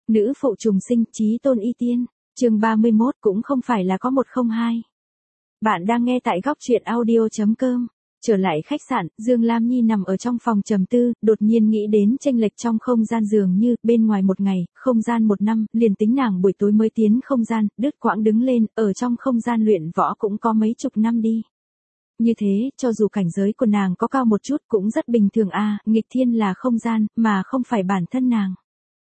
Nữ phụ trùng sinh, chí tôn y tiên, chương 31 cũng không phải là có 102. Bạn đang nghe tại góc truyện audio.com. Trở lại khách sạn, Dương Lam Nhi nằm ở trong phòng trầm tư, đột nhiên nghĩ đến chênh lệch trong không gian dường như, bên ngoài một ngày, không gian một năm, liền tính nàng buổi tối mới tiến không gian, đứt quãng đứng lên, ở trong không gian luyện võ cũng có mấy chục năm đi. Như thế, cho dù cảnh giới của nàng có cao một chút cũng rất bình thường nghịch thiên là không gian, mà không phải bản thân nàng.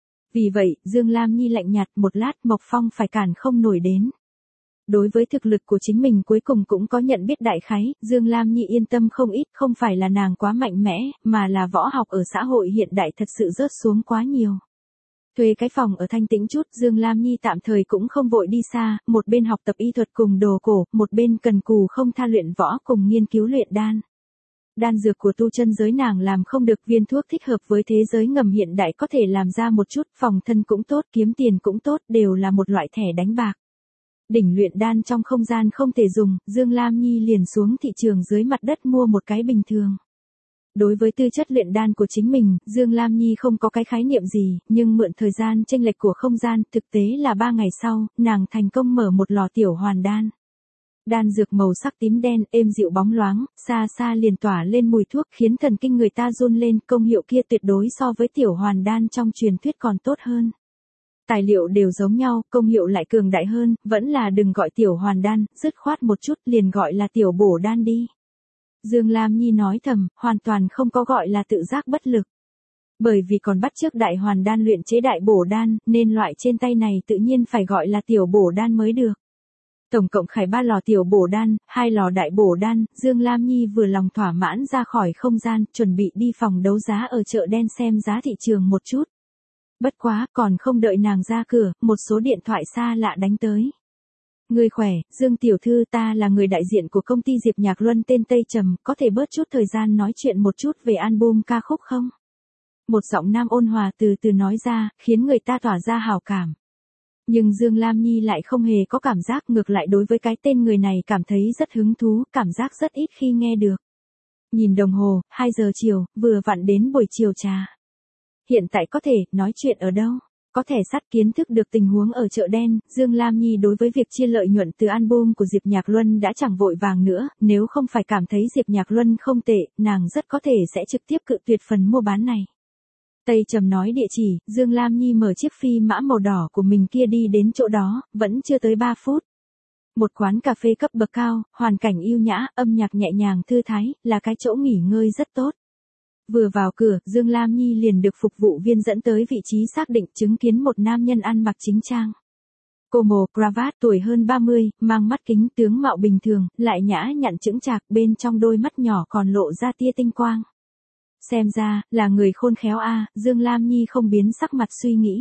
Vì vậy, Dương Lam Nhi lạnh nhạt một lát Mộc Phong phải cản không nổi đến. Đối với thực lực của chính mình cuối cùng cũng có nhận biết đại khái, Dương Lam Nhi yên tâm không ít, không phải là nàng quá mạnh mẽ, mà là võ học ở xã hội hiện đại thật sự rớt xuống quá nhiều. Thuê cái phòng ở thanh tĩnh chút, Dương Lam Nhi tạm thời cũng không vội đi xa, một bên học tập y thuật cùng đồ cổ, một bên cần cù không tha luyện võ cùng nghiên cứu luyện đan. Đan dược của tu chân giới nàng làm không được, viên thuốc thích hợp với thế giới ngầm hiện đại có thể làm ra một chút, phòng thân cũng tốt, kiếm tiền cũng tốt, đều là một loại thẻ đánh bạc. Đỉnh luyện đan trong không gian không thể dùng, Dương Lam Nhi liền xuống thị trường dưới mặt đất mua một cái bình thường. Đối với tư chất luyện đan của chính mình, Dương Lam Nhi không có cái khái niệm gì, nhưng mượn thời gian chênh lệch của không gian, thực tế là 3 ngày sau, nàng thành công mở một lò tiểu hoàn đan. Đan dược màu sắc tím đen, êm dịu bóng loáng, xa xa liền tỏa lên mùi thuốc khiến thần kinh người ta run lên, công hiệu kia tuyệt đối so với tiểu hoàn đan trong truyền thuyết còn tốt hơn. Tài liệu đều giống nhau, công hiệu lại cường đại hơn, vẫn là đừng gọi tiểu hoàn đan, dứt khoát một chút liền gọi là tiểu bổ đan đi. Dương Lam Nhi nói thầm, hoàn toàn không có gọi là tự giác bất lực. Bởi vì còn bắt chước đại hoàn đan luyện chế đại bổ đan, nên loại trên tay này tự nhiên phải gọi là tiểu bổ đan mới được. Tổng cộng khải 3 lò tiểu bổ đan, 2 lò đại bổ đan, Dương Lam Nhi vừa lòng thỏa mãn ra khỏi không gian, chuẩn bị đi phòng đấu giá ở chợ đen xem giá thị trường một chút. Bất quá, còn không đợi nàng ra cửa, một số điện thoại xa lạ đánh tới. Người khỏe, Dương tiểu thư, ta là người đại diện của công ty Diệp Nhạc Luân tên Tây Trầm, có thể bớt chút thời gian nói chuyện một chút về album ca khúc không? Một giọng nam ôn hòa từ từ nói ra, khiến người ta tỏa ra hào cảm. Nhưng Dương Lam Nhi lại không hề có cảm giác, ngược lại đối với cái tên người này cảm thấy rất hứng thú, cảm giác rất ít khi nghe được. Nhìn đồng hồ, 2 giờ chiều, vừa vặn đến buổi chiều trà. Hiện tại có thể, nói chuyện ở đâu? Có thể kiến thức được tình huống ở chợ đen, Dương Lam Nhi đối với việc chia lợi nhuận từ album của Diệp Nhạc Luân đã chẳng vội vàng nữa, nếu không phải cảm thấy Diệp Nhạc Luân không tệ, nàng rất có thể sẽ trực tiếp cự tuyệt phần mua bán này. Tây Trầm nói địa chỉ, Dương Lam Nhi mở chiếc phi mã màu đỏ của mình kia đi đến chỗ đó, vẫn chưa tới 3 phút. Một quán cà phê cấp bậc cao, hoàn cảnh yêu nhã, âm nhạc nhẹ nhàng thư thái, là cái chỗ nghỉ ngơi rất tốt. Vừa vào cửa, Dương Lam Nhi liền được phục vụ viên dẫn tới vị trí xác định, chứng kiến một nam nhân ăn mặc chính trang. Cô mồ, cravat, tuổi hơn 30, mang mắt kính, tướng mạo bình thường, lại nhã nhặn chững chạc, bên trong đôi mắt nhỏ còn lộ ra tia tinh quang. Xem ra, là người khôn khéo Dương Lam Nhi không biến sắc mặt suy nghĩ.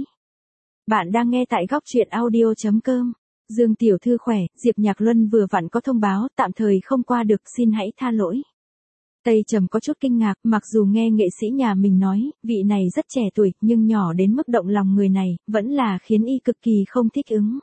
Bạn đang nghe tại góc truyện audio.com. Dương tiểu thư khỏe, Diệp Nhạc Luân vừa vặn có thông báo, tạm thời không qua được, xin hãy tha lỗi. Tây Trầm có chút kinh ngạc, mặc dù nghe nghệ sĩ nhà mình nói, vị này rất trẻ tuổi, nhưng nhỏ đến mức động lòng người này, vẫn là khiến y cực kỳ không thích ứng.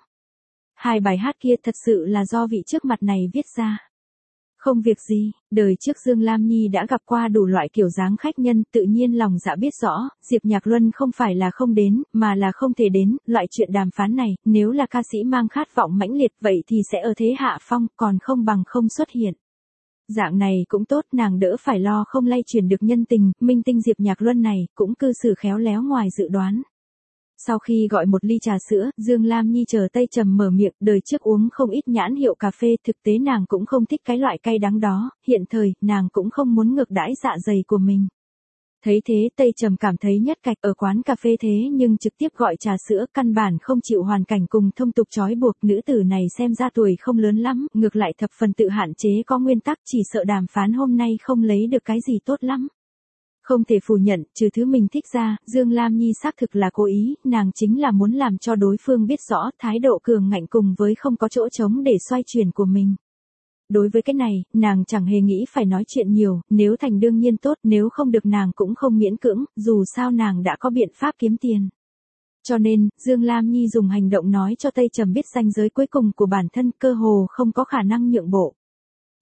2 bài hát kia thật sự là do vị trước mặt này viết ra. Không việc gì, đời trước Dương Lam Nhi đã gặp qua đủ loại kiểu dáng khách nhân, tự nhiên lòng dạ biết rõ, Diệp Nhạc Luân không phải là không đến, mà là không thể đến, loại chuyện đàm phán này, nếu là ca sĩ mang khát vọng mãnh liệt vậy thì sẽ ở thế hạ phong, còn không bằng không xuất hiện. Dạng này cũng tốt, nàng đỡ phải lo không lay chuyển được nhân tình, minh tinh Diệp Nhạc Luân này, cũng cư xử khéo léo ngoài dự đoán. Sau khi gọi một ly trà sữa, Dương Lam Nhi chờ Tây Trầm mở miệng, đời trước uống không ít nhãn hiệu cà phê, thực tế nàng cũng không thích cái loại cay đắng đó, hiện thời, nàng cũng không muốn ngược đãi dạ dày của mình. Thấy thế Tây Trầm cảm thấy nhất cạch, ở quán cà phê thế nhưng trực tiếp gọi trà sữa, căn bản không chịu hoàn cảnh cùng thông tục trói buộc, nữ tử này xem ra tuổi không lớn lắm, ngược lại thập phần tự hạn chế, có nguyên tắc, chỉ sợ đàm phán hôm nay không lấy được cái gì tốt lắm. Không thể phủ nhận, trừ thứ mình thích ra, Dương Lam Nhi xác thực là cố ý, nàng chính là muốn làm cho đối phương biết rõ thái độ cường ngạnh cùng với không có chỗ trống để xoay chuyển của mình. Đối với cái này, nàng chẳng hề nghĩ phải nói chuyện nhiều, nếu thành đương nhiên tốt, nếu không được nàng cũng không miễn cưỡng, dù sao nàng đã có biện pháp kiếm tiền. Cho nên, Dương Lam Nhi dùng hành động nói cho Tây Trầm biết ranh giới cuối cùng của bản thân, cơ hồ không có khả năng nhượng bộ.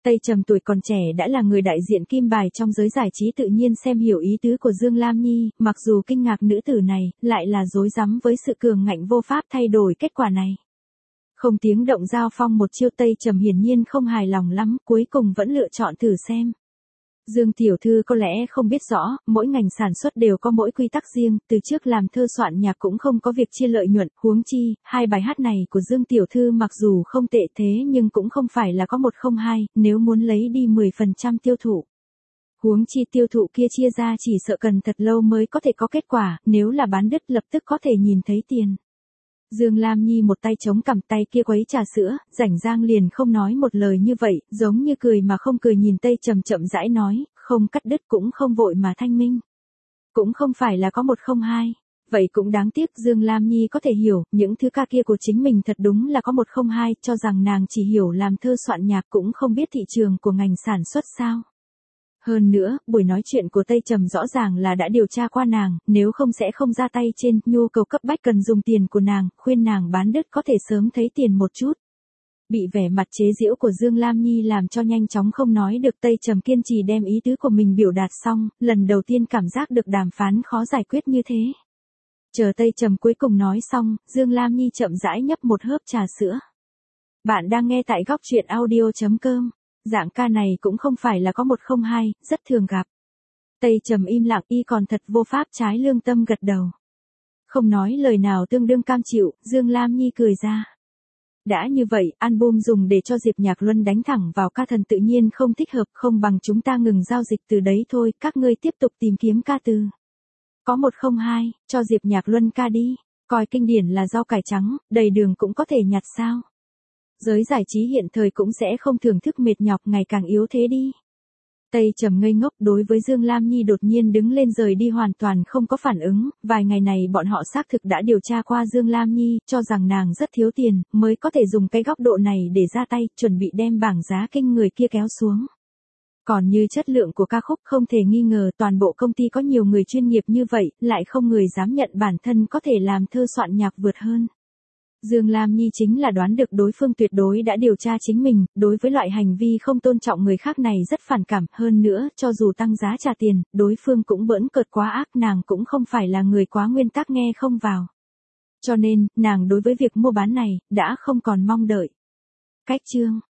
Tây Trầm tuổi còn trẻ đã là người đại diện kim bài trong giới giải trí, tự nhiên xem hiểu ý tứ của Dương Lam Nhi, mặc dù kinh ngạc nữ tử này lại là rối rắm với sự cường ngạnh vô pháp thay đổi kết quả này. Không tiếng động giao phong một chiêu, Tây Trầm hiển nhiên không hài lòng lắm, cuối cùng vẫn lựa chọn thử xem. Dương tiểu thư có lẽ không biết rõ, mỗi ngành sản xuất đều có mỗi quy tắc riêng, từ trước làm thơ soạn nhạc cũng không có việc chia lợi nhuận, huống chi, hai bài hát này của Dương tiểu thư mặc dù không tệ thế nhưng cũng không phải là có một không hai, nếu muốn lấy đi 10% tiêu thụ. Huống chi tiêu thụ kia chia ra chỉ sợ cần thật lâu mới có thể có kết quả, nếu là bán đứt lập tức có thể nhìn thấy tiền. Dương Lam Nhi một tay chống cằm, tay kia quấy trà sữa, rảnh rang liền không nói một lời như vậy, giống như cười mà không cười nhìn Tây Trầm chậm rãi nói, không cắt đứt cũng không vội mà thanh minh. Cũng không phải là có một không hai. Vậy cũng đáng tiếc, Dương Lam Nhi có thể hiểu, những thứ ca kia của chính mình thật đúng là có một không hai, cho rằng nàng chỉ hiểu làm thơ soạn nhạc cũng không biết thị trường của ngành sản xuất sao. Hơn nữa, buổi nói chuyện của Tây Trầm rõ ràng là đã điều tra qua nàng, nếu không sẽ không ra tay trên nhu cầu cấp bách cần dùng tiền của nàng, khuyên nàng bán đứt có thể sớm thấy tiền một chút. Bị vẻ mặt chế giễu của Dương Lam Nhi làm cho nhanh chóng không nói được, Tây Trầm kiên trì đem ý tứ của mình biểu đạt xong, lần đầu tiên cảm giác được đàm phán khó giải quyết như thế. Chờ Tây Trầm cuối cùng nói xong, Dương Lam Nhi chậm rãi nhấp một hớp trà sữa. Bạn đang nghe tại góc truyện audio.com. Dạng ca này cũng không phải là có một không hai, rất thường gặp. Tây Trầm im lặng, y còn thật vô pháp trái lương tâm gật đầu. Không nói lời nào tương đương cam chịu, Dương Lam Nhi cười ra. Đã như vậy, album dùng để cho Diệp Nhạc Luân đánh thẳng vào ca thần tự nhiên không thích hợp, không bằng chúng ta ngừng giao dịch từ đấy thôi, các ngươi tiếp tục tìm kiếm ca từ. Có một không hai, cho Diệp Nhạc Luân ca đi, coi kinh điển là rau cải trắng, đầy đường cũng có thể nhặt sao. Giới giải trí hiện thời cũng sẽ không thưởng thức mệt nhọc ngày càng yếu thế đi. Tây Trầm ngây ngốc đối với Dương Lam Nhi đột nhiên đứng lên rời đi hoàn toàn không có phản ứng, vài ngày này bọn họ xác thực đã điều tra qua Dương Lam Nhi, cho rằng nàng rất thiếu tiền, mới có thể dùng cái góc độ này để ra tay, chuẩn bị đem bảng giá kinh người kia kéo xuống. Còn như chất lượng của ca khúc không thể nghi ngờ, toàn bộ công ty có nhiều người chuyên nghiệp như vậy, lại không người dám nhận bản thân có thể làm thơ soạn nhạc vượt hơn. Dương Lam Nhi chính là đoán được đối phương tuyệt đối đã điều tra chính mình, đối với loại hành vi không tôn trọng người khác này rất phản cảm, hơn nữa, cho dù tăng giá trả tiền, đối phương cũng bỡn cợt quá ác, nàng cũng không phải là người quá nguyên tắc nghe không vào. Cho nên, nàng đối với việc mua bán này, đã không còn mong đợi. Cách chương